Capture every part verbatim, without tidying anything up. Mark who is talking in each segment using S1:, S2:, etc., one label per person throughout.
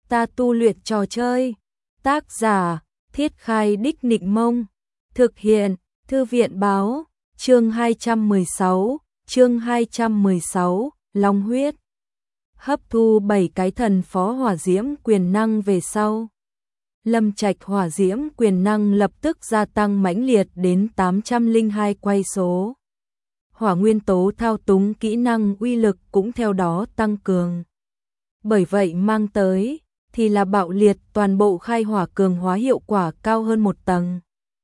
S1: Ta tu luyện trò chơi. Tác giả: Thiết Khai Đích Nịnh Mông. Thực hiện: Thư viện báo. Chương hai trăm mười sáu, chương hai trăm mười sáu, Long huyết. Hấp thu bảy cái thần phó hỏa diễm quyền năng về sau, Lâm Trạch hỏa diễm quyền năng lập tức gia tăng mãnh liệt đến tám trăm lẻ hai quay số. Hỏa nguyên tố thao túng kỹ năng uy lực cũng theo đó tăng cường. Bởi vậy mang tới thì là bạo liệt toàn bộ khai hỏa cường hóa hiệu quả cao hơn một tầng.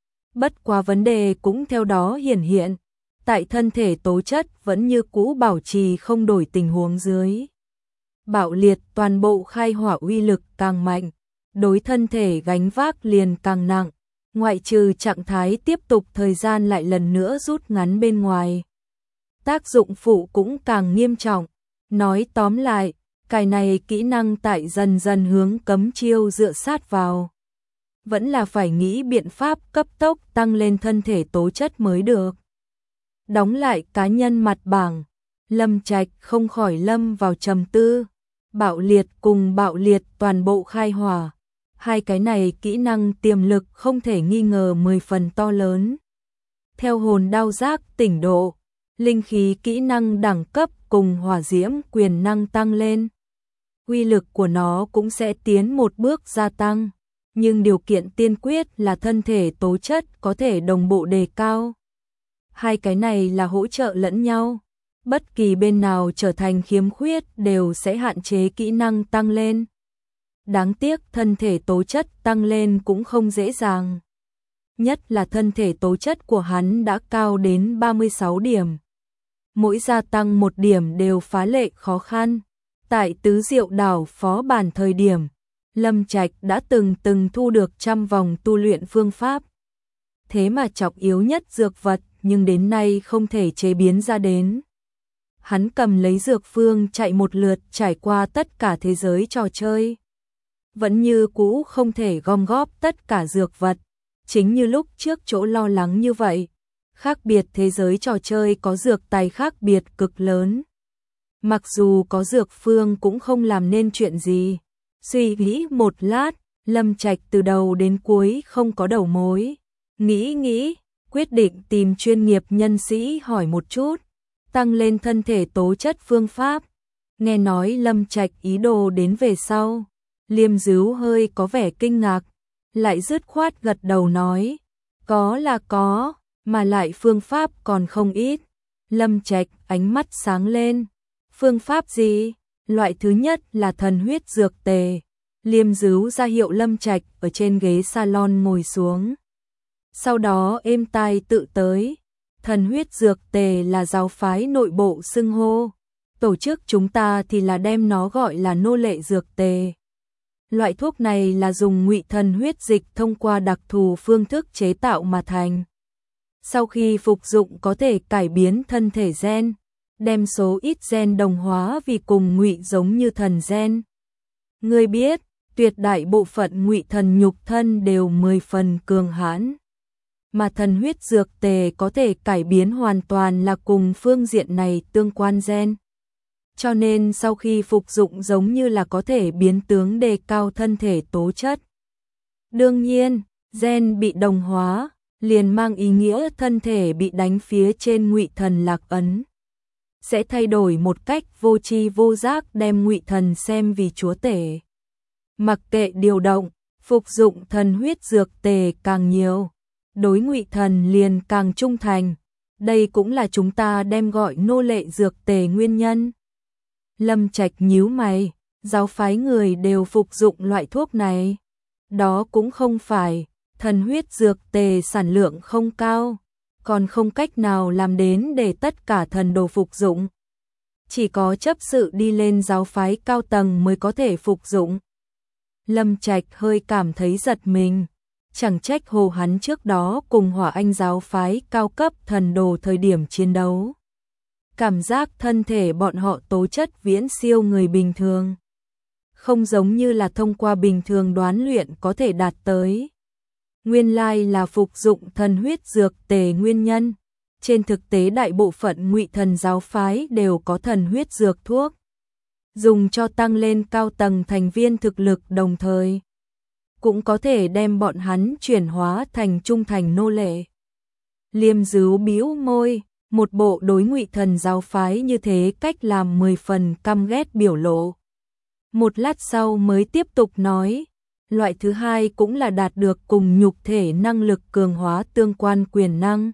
S1: Bất quá vấn đề cũng theo đó hiển hiện, tại thân thể tố chất vẫn như cũ bảo trì không đổi tình huống dưới. Bạo liệt toàn bộ khai hỏa uy lực càng mạnh, đối thân thể gánh vác liền càng nặng, ngoại trừ trạng thái tiếp tục thời gian lại lần nữa rút ngắn bên ngoài. Tác dụng phụ cũng càng nghiêm trọng, nói tóm lại, cái này kỹ năng tại dần dần hướng cấm chiêu dựa sát vào. Vẫn là phải nghĩ biện pháp cấp tốc tăng lên thân thể tố chất mới được. Đóng lại cá nhân mặt bảng, Lâm Trạch không khỏi lâm vào trầm tư. Bạo liệt cùng bạo liệt toàn bộ khai hỏa, hai cái này kỹ năng tiềm lực không thể nghi ngờ mười phần to lớn. Theo hồn đao giác tỉnh độ, linh khí kỹ năng đẳng cấp cùng hỏa diễm quyền năng tăng lên, uy lực của nó cũng sẽ tiến một bước gia tăng, nhưng điều kiện tiên quyết là thân thể tố chất có thể đồng bộ đề cao. Hai cái này là hỗ trợ lẫn nhau, bất kỳ bên nào trở thành khiếm khuyết đều sẽ hạn chế kỹ năng tăng lên. Đáng tiếc thân thể tố chất tăng lên cũng không dễ dàng. Nhất là thân thể tố chất của hắn đã cao đến ba mươi sáu điểm. Mỗi gia tăng một điểm đều phá lệ khó khăn. Tại Tứ Diệu Đảo phó bản thời điểm, Lâm Trạch đã từng từng thu được trăm vòng tu luyện phương pháp. Thế mà trọng yếu nhất dược vật nhưng đến nay không thể chế biến ra đến. Hắn cầm lấy dược phương chạy một lượt trải qua tất cả thế giới trò chơi. Vẫn như cũ không thể gom góp tất cả dược vật, chính như lúc trước chỗ lo lắng như vậy. Khác biệt thế giới trò chơi có dược tài khác biệt cực lớn. Mặc dù có dược phương cũng không làm nên chuyện gì. Suy nghĩ một lát, Lâm Trạch từ đầu đến cuối không có đầu mối. Nghĩ nghĩ, quyết định tìm chuyên nghiệp nhân sĩ hỏi một chút, tăng lên thân thể tố chất phương pháp. Nghe nói Lâm Trạch ý đồ đến về sau, Liêm Dứu hơi có vẻ kinh ngạc, lại dứt khoát gật đầu nói, có là có, mà lại phương pháp còn không ít. Lâm Trạch ánh mắt sáng lên, phương pháp gì? Loại thứ nhất là thần huyết dược tề. Liêm Dứu ra hiệu Lâm Trạch ở trên ghế salon ngồi xuống. Sau đó êm tai tự tới, thần huyết dược tề là giáo phái nội bộ xưng hô, tổ chức chúng ta thì là đem nó gọi là nô lệ dược tề. Loại thuốc này là dùng ngụy thần huyết dịch thông qua đặc thù phương thức chế tạo mà thành. Sau khi phục dụng có thể cải biến thân thể gen, đem số ít gen đồng hóa vì cùng ngụy giống như thần gen. Ngươi biết, tuyệt đại bộ phận ngụy thần nhục thân đều mười phần cường hãn, mà thần huyết dược tề có thể cải biến hoàn toàn là cùng phương diện này tương quan gen. Cho nên sau khi phục dụng giống như là có thể biến tướng đề cao thân thể tố chất. Đương nhiên, gen bị đồng hóa, liền mang ý nghĩa thân thể bị đánh phía trên ngụy thần lạc ấn. Sẽ thay đổi một cách vô tri vô giác đem ngụy thần xem vì chúa tể. Mặc kệ điều động, phục dụng thần huyết dược tề càng nhiều, đối ngụy thần liền càng trung thành. Đây cũng là chúng ta đem gọi nô lệ dược tề nguyên nhân. Lâm Trạch nhíu mày, giáo phái người đều phục dụng loại thuốc này. Đó cũng không phải, thần huyết dược tề sản lượng không cao, còn không cách nào làm đến để tất cả thần đồ phục dụng. Chỉ có chấp sự đi lên giáo phái cao tầng mới có thể phục dụng. Lâm Trạch hơi cảm thấy giật mình, chẳng trách hồ hắn trước đó cùng Hỏa Anh giáo phái cao cấp thần đồ thời điểm chiến đấu. Cảm giác thân thể bọn họ tố chất viễn siêu người bình thường. Không giống như là thông qua bình thường đoán luyện có thể đạt tới. Nguyên lai là phục dụng thần huyết dược tề nguyên nhân. Trên thực tế đại bộ phận ngụy thần giáo phái đều có thần huyết dược thuốc. dùng cho tăng lên cao tầng thành viên thực lực, đồng thời cũng có thể đem bọn hắn chuyển hóa thành trung thành nô lệ. Liêm Dứu bĩu môi, một bộ đối Ngụy Thần giáo phái như thế cách làm mười phần căm ghét biểu lộ. Một lát sau mới tiếp tục nói, loại thứ hai cũng là đạt được cùng nhục thể năng lực cường hóa tương quan quyền năng.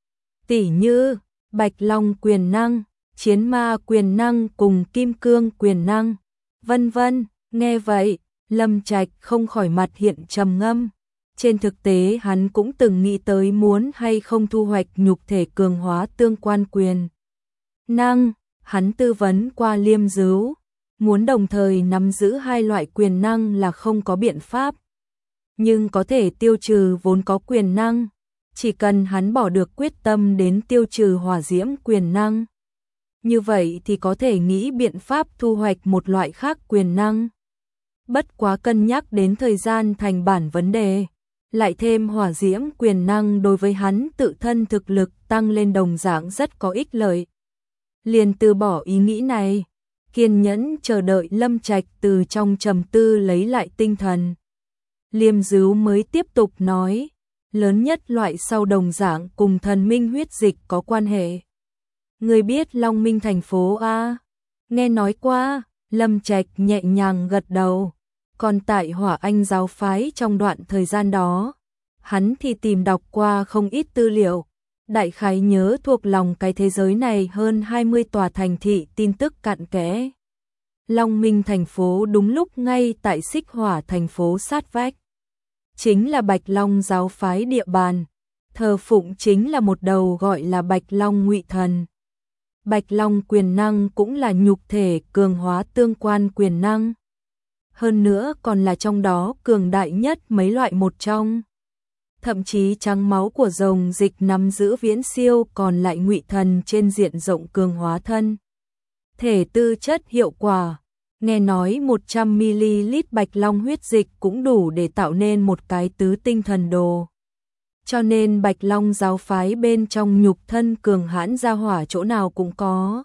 S1: Tỉ như Bạch Long quyền năng, Chiến Ma quyền năng cùng Kim Cương quyền năng, vân vân. Nghe vậy, Lâm Trạch không khỏi mặt hiện trầm ngâm. Trên thực tế hắn cũng từng nghĩ tới muốn hay không thu hoạch nhục thể cường hóa tương quan quyền năng. Hắn tư vấn qua Liêm Dứu, muốn đồng thời nắm giữ hai loại quyền năng là không có biện pháp, nhưng có thể tiêu trừ vốn có quyền năng, chỉ cần hắn bỏ được quyết tâm đến tiêu trừ hỏa diễm quyền năng. Như vậy thì có thể nghĩ biện pháp thu hoạch một loại khác quyền năng. Bất quá cân nhắc đến thời gian thành bản vấn đề, lại thêm hỏa diễm quyền năng đối với hắn tự thân thực lực tăng lên đồng dạng rất có ích lợi. Liền từ bỏ ý nghĩ này, kiên nhẫn chờ đợi Lâm Trạch từ trong trầm tư lấy lại tinh thần. Liêm Dứu mới tiếp tục nói, lớn nhất loại sau đồng dạng cùng thần minh huyết dịch có quan hệ. Người biết Long Minh thành phố a? Nghe nói qua. Lâm Trạch nhẹ nhàng gật đầu. Còn tại Hỏa Anh giáo phái trong đoạn thời gian đó, hắn thì tìm đọc qua không ít tư liệu, đại khái nhớ thuộc lòng cái thế giới này hơn hai mươi tòa thành thị tin tức cặn kẽ. Long Minh thành phố đúng lúc ngay tại Xích Hỏa thành phố sát vách, chính là Bạch Long giáo phái địa bàn, thờ phụng chính là một đầu gọi là Bạch Long Ngụy Thần. Bạch Long quyền năng cũng là nhục thể cường hóa tương quan quyền năng. Hơn nữa còn là trong đó cường đại nhất mấy loại một trong. Thậm chí trắng máu của rồng dịch nắm giữ viễn siêu còn lại Ngụy Thần trên diện rộng cường hóa thân thể tư chất hiệu quả. Nghe nói một trăm mi li lít Bạch Long huyết dịch cũng đủ để tạo nên một cái tứ tinh thần đồ. Cho nên Bạch Long giáo phái bên trong nhục thân cường hãn gia hỏa chỗ nào cũng có.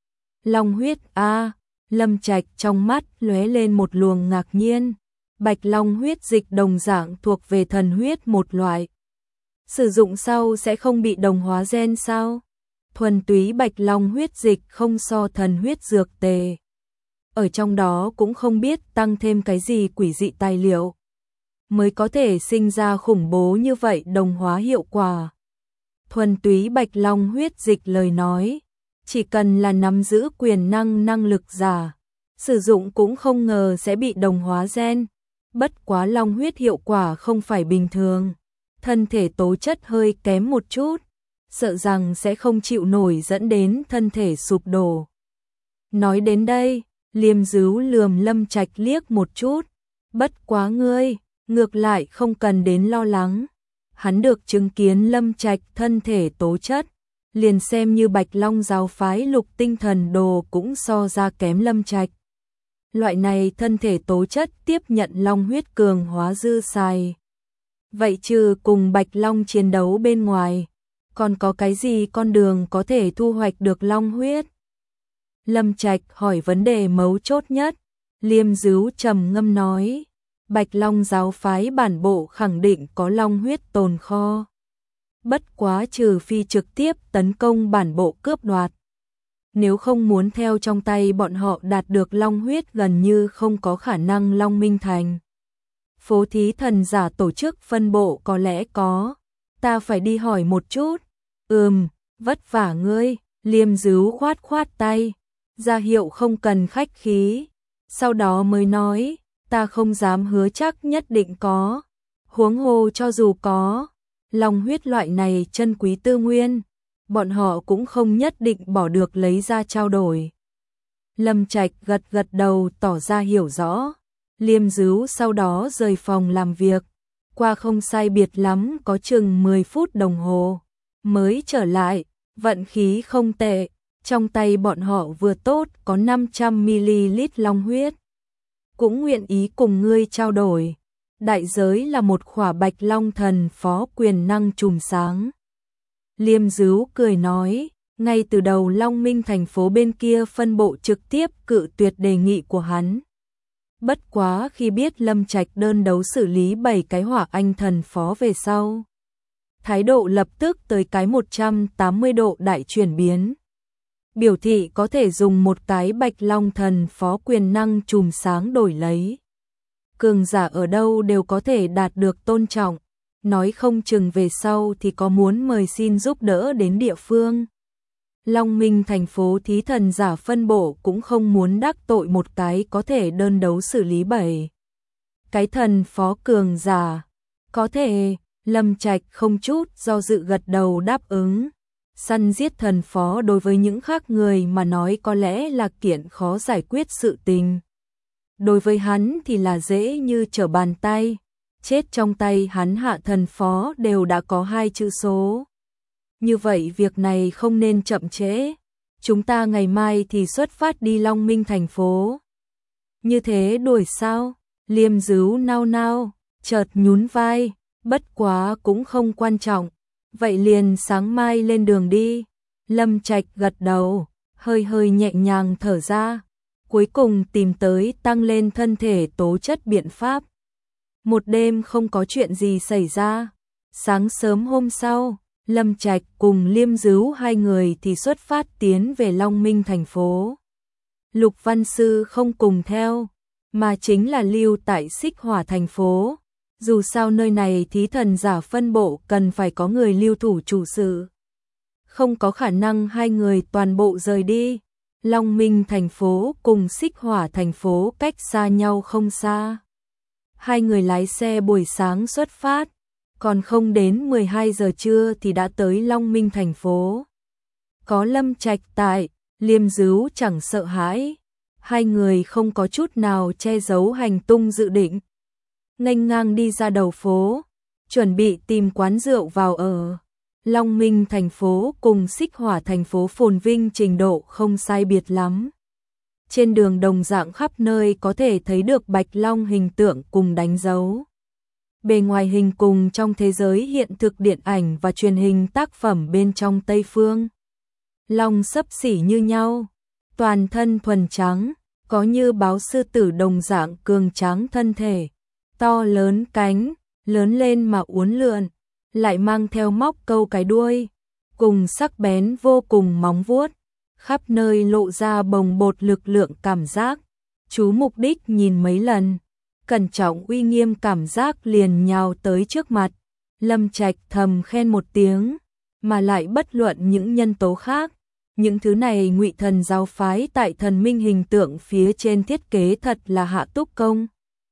S1: Long huyết a, Lâm Trạch trong mắt lóe lên một luồng ngạc nhiên. Bạch Long huyết dịch đồng dạng thuộc về thần huyết một loại. Sử dụng sau sẽ không bị đồng hóa gen sao? Thuần túy Bạch Long huyết dịch không so thần huyết dược tề. Ở trong đó cũng không biết tăng thêm cái gì quỷ dị tài liệu, mới có thể sinh ra khủng bố như vậy đồng hóa hiệu quả. Thuần túy Bạch Long huyết dịch lời nói, chỉ cần là nắm giữ quyền năng năng lực giả, sử dụng cũng không ngờ sẽ bị đồng hóa gen. Bất quá long huyết hiệu quả không phải bình thường, thân thể tố chất hơi kém một chút, sợ rằng sẽ không chịu nổi dẫn đến thân thể sụp đổ. Nói đến đây, Liêm Dứu lườm Lâm Trạch liếc một chút, bất quá ngươi, ngược lại không cần đến lo lắng. Hắn được chứng kiến Lâm Trạch thân thể tố chất, liền xem như Bạch Long giáo phái lục tinh thần đồ cũng so ra kém Lâm Trạch. Loại này thân thể tố chất tiếp nhận long huyết cường hóa dư xài. Vậy trừ cùng Bạch Long chiến đấu bên ngoài, còn có cái gì con đường có thể thu hoạch được long huyết? Lâm Trạch hỏi vấn đề mấu chốt nhất. Liêm Dứu trầm ngâm nói, Bạch Long giáo phái bản bộ khẳng định có long huyết tồn kho. Bất quá trừ phi trực tiếp tấn công bản bộ cướp đoạt. Nếu không muốn theo trong tay bọn họ đạt được long huyết gần như không có khả năng. Long Minh Thành Phố Thí Thần giả tổ chức phân bộ có lẽ có, ta phải đi hỏi một chút. Ừm, vất vả ngươi. Liêm Dứu khoát khoát tay, ra hiệu không cần khách khí. Sau đó mới nói, ta không dám hứa chắc nhất định có, huống hồ cho dù có, long huyết loại này chân quý tư nguyên, bọn họ cũng không nhất định bỏ được lấy ra trao đổi. Lâm Trạch gật gật đầu tỏ ra hiểu rõ. Liêm Dứu sau đó rời phòng làm việc, qua không sai biệt lắm có chừng mười phút đồng hồ mới trở lại. Vận khí không tệ, trong tay bọn họ vừa tốt có năm trăm mi li lít long huyết, cũng nguyện ý cùng ngươi trao đổi. Đại giới là một khỏa Bạch Long thần phó quyền năng chùm sáng. Liêm Dứu cười nói, Ngay từ đầu Long Minh thành phố bên kia phân bộ trực tiếp cự tuyệt đề nghị của hắn. Bất quá khi biết Lâm Trạch đơn đấu xử lý bảy cái hỏa anh thần phó về sau, thái độ lập tức tới cái một trăm tám mươi độ đại chuyển biến. Biểu thị có thể dùng một cái Bạch Long thần phó quyền năng chùm sáng đổi lấy. Cường giả ở đâu đều có thể đạt được tôn trọng, nói không chừng về sau thì có muốn mời xin giúp đỡ đến địa phương. Long Minh thành phố thí thần giả phân bộ cũng không muốn đắc tội một cái có thể đơn đấu xử lý bảy cái thần phó cường giả. Có thể, Lâm Trạch không chút do dự gật đầu đáp ứng. Săn giết thần phó đối với những khác người mà nói có lẽ là kiện khó giải quyết sự tình. Đối với hắn thì là dễ như trở bàn tay, chết trong tay hắn hạ thần phó đều đã có hai chữ số. Như vậy việc này không nên chậm trễ, chúng ta ngày mai thì xuất phát đi Long Minh thành phố. Như thế đuổi sao? Liêm Dứu nao nao, chợt nhún vai, bất quá cũng không quan trọng, vậy liền sáng mai lên đường đi. Lâm Trạch gật đầu, hơi hơi nhẹ nhàng thở ra, cuối cùng tìm tới tăng lên thân thể tố chất biện pháp. Một đêm không có chuyện gì xảy ra, sáng sớm hôm sau, Lâm Trạch cùng Liêm Dứu hai người thì xuất phát tiến về Long Minh thành phố. Lục Văn Sư không cùng theo, mà chính là lưu tại Xích Hỏa thành phố. Dù sao nơi này thí thần giả phân bộ cần phải có người lưu thủ chủ sự. Không có khả năng hai người toàn bộ rời đi. Long Minh thành phố cùng Xích Hỏa thành phố cách xa nhau không xa. Hai người lái xe buổi sáng xuất phát, còn không đến mười hai giờ trưa thì đã tới Long Minh thành phố. Có Lâm Trạch tại, Liêm Dứu chẳng sợ hãi. Hai người không có chút nào che giấu hành tung dự định. Nghênh ngang đi ra đầu phố, chuẩn bị tìm quán rượu vào ở. Long Minh thành phố cùng Xích Hỏa thành phố phồn vinh trình độ không sai biệt lắm. Trên đường đồng dạng khắp nơi có thể thấy được Bạch Long hình tượng cùng đánh dấu. Bề ngoài hình cùng trong thế giới hiện thực điện ảnh và truyền hình tác phẩm bên trong Tây Phương. Long xấp xỉ như nhau, toàn thân thuần trắng, có như báo sư tử đồng dạng cường tráng thân thể, to lớn cánh, lớn lên mà uốn lượn, lại mang theo móc câu cái đuôi, cùng sắc bén vô cùng móng vuốt, khắp nơi lộ ra bồng bột lực lượng cảm giác. Chú mục đích nhìn mấy lần, cẩn trọng uy nghiêm cảm giác liền nhào tới trước mặt. Lâm Trạch thầm khen một tiếng, mà lại bất luận những nhân tố khác. Những thứ này Ngụy Thần giáo phái tại thần minh hình tượng phía trên thiết kế thật là hạ túc công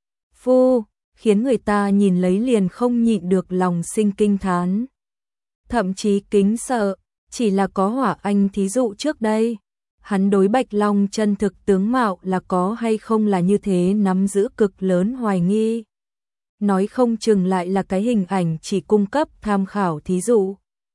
S1: phu, khiến người ta nhìn lấy liền không nhịn được lòng sinh kinh thán. Thậm chí kính sợ, chỉ là có Hỏa Anh thí dụ trước đây, hắn đối Bạch Long chân thực tướng mạo là có hay không là như thế nắm giữ cực lớn hoài nghi. Nói không chừng lại là cái hình ảnh chỉ cung cấp tham khảo thí dụ.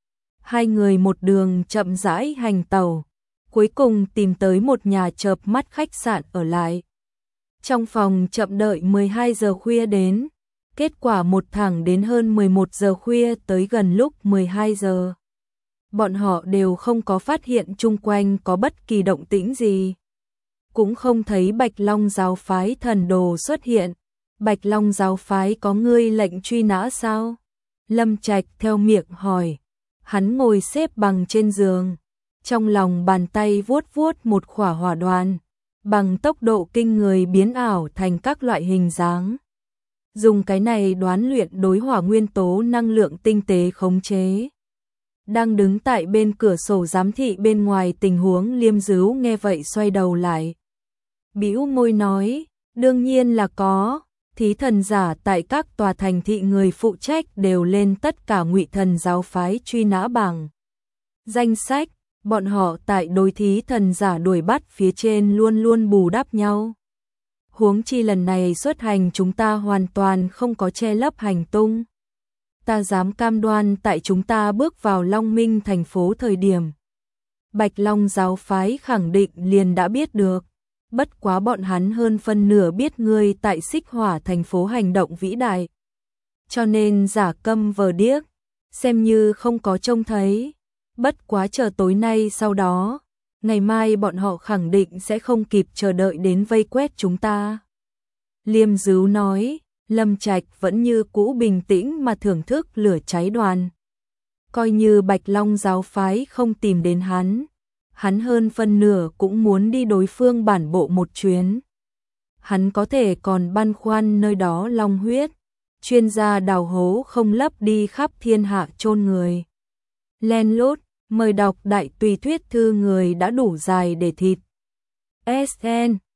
S1: Hai người một đường chậm rãi hành tàu, cuối cùng tìm tới một nhà chợp mắt khách sạn ở lại. Trong phòng chậm đợi mười hai giờ khuya đến, kết quả một thẳng đến hơn mười một giờ khuya tới gần lúc mười hai giờ. Bọn họ đều không có phát hiện chung quanh có bất kỳ động tĩnh gì. Cũng không thấy Bạch Long giáo phái thần đồ xuất hiện. Bạch Long giáo phái có ngươi lệnh truy nã sao? Lâm Trạch theo miệng hỏi. Hắn ngồi xếp bằng trên giường, trong lòng bàn tay vuốt vuốt một khỏa hỏa đoàn, bằng tốc độ kinh người biến ảo thành các loại hình dáng. Dùng cái này đoán luyện đối hỏa nguyên tố năng lượng tinh tế khống chế. Đang đứng tại bên cửa sổ giám thị bên ngoài tình huống Liêm Dứu nghe vậy xoay đầu lại. Bĩu môi nói, đương nhiên là có. Thí thần giả tại các tòa thành thị người phụ trách đều lên tất cả Ngụy Thần giáo phái truy nã bảng danh sách, bọn họ tại đối thí thần giả đuổi bắt phía trên luôn luôn bù đắp nhau. Huống chi lần này xuất hành chúng ta hoàn toàn không có che lấp hành tung. Ta dám cam đoan tại chúng ta bước vào Long Minh thành phố thời điểm, Bạch Long giáo phái khẳng định liền đã biết được. Bất quá bọn hắn hơn phân nửa biết ngươi tại Xích Hỏa thành phố hành động vĩ đại, cho nên giả câm vờ điếc, xem như không có trông thấy. Bất quá chờ tối nay sau đó, ngày mai bọn họ khẳng định sẽ không kịp chờ đợi đến vây quét chúng ta. Liêm Dứu nói, Lâm Trạch vẫn như cũ bình tĩnh mà thưởng thức lửa cháy đoàn. Coi như Bạch Long giáo phái không tìm đến hắn, hắn hơn phân nửa cũng muốn đi đối phương bản bộ một chuyến. Hắn có thể còn băn khoăn nơi đó long huyết, chuyên gia đào hố không lấp đi khắp thiên hạ chôn người. Len lút, mời đọc đại tùy thuyết thư người đã đủ dài để thịt. ét en